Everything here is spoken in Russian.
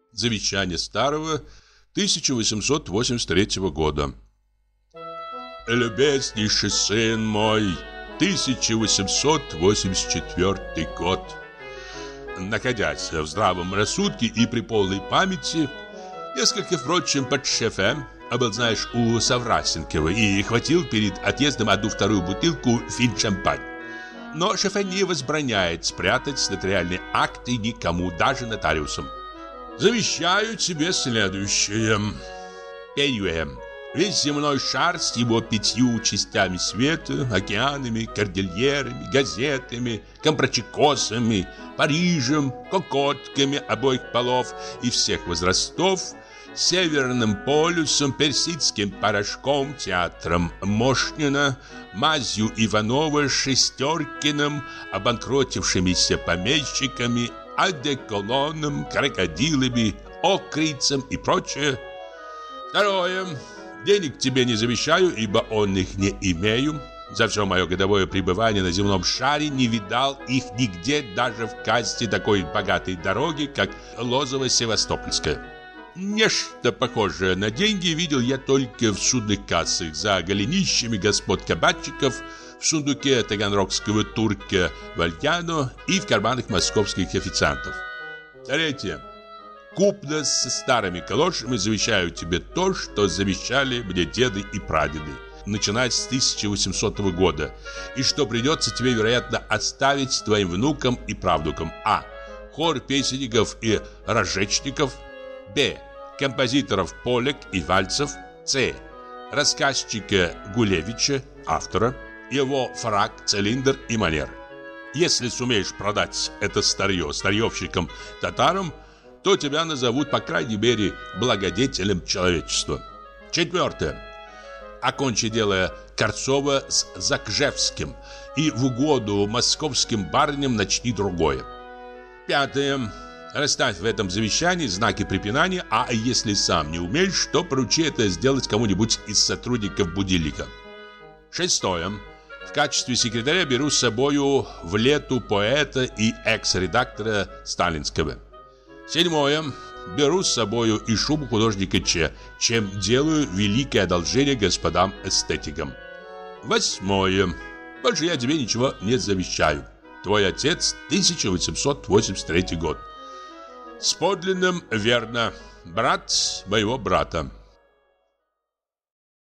Завещание старого 1883 года. Любезнейший сын мой, 1884 год. Находясь в здравом рассудке и при полной памяти, несколько, впрочем, под шефе, был, знаешь, у Саврасенкова и хватил перед отъездом одну-вторую бутылку фин-шампань. Но шефе не возбраняет спрятать нотариальные акты никому, даже нотариусам. Завещаю тебе следующее. Первое. Весь земной шар с его 5 частями света, океанами, кордильерами, газетами, компрочекосами, Парижем, кокотками обоих полов и всех возрастов, Северным полюсом, персидским порошком, театром Мошнина, мазью Иванова, Шестеркиным, обанкротившимися помещиками, одеколоном, крокодилами, окрицем и прочее. Второе. Денег тебе не завещаю, ибо он их не имею. За все мое годовое пребывание на земном шаре не видал их нигде, даже в касте такой богатой дороги, как Лозово-Севастопольская. Нечто похожее на деньги видел я только в судных кассах за голенищами господ кабачиков, в сундуке таганрогского турка Вальяно и в карманах московских официантов. Третье. Купно со старыми калошами завещаю тебе то, что завещали мне деды и прадеды, начиная с 1800 года, и что придется тебе, вероятно, оставить твоим внукам и правнукам. А. Хор песенников и разжечников. Б. Композиторов Полек и Вальцев. С. Рассказчика Гулевича, автора, его фрак, цилиндр и манер. Если сумеешь продать это старье старьевщикам-татарам, то тебя назовут, по крайней мере, благодетелем человечества. Четвертое. Окончи дело Корцова с Закжевским и в угоду московским барыням начни другое. Пятое. Расставь в этом завещании знаки препинания, а если сам не умеешь, то поручи это сделать кому-нибудь из сотрудников будильника. Шестое. В качестве секретаря беру с собою в лету поэта и экс-редактора Сталинского. Седьмое. Беру с собою и шубу художника Ч, чем делаю великое одолжение господам эстетикам. Восьмое. Больше я тебе ничего не завещаю. Твой отец, 1883 год. С подлинным верно. Брат моего брата.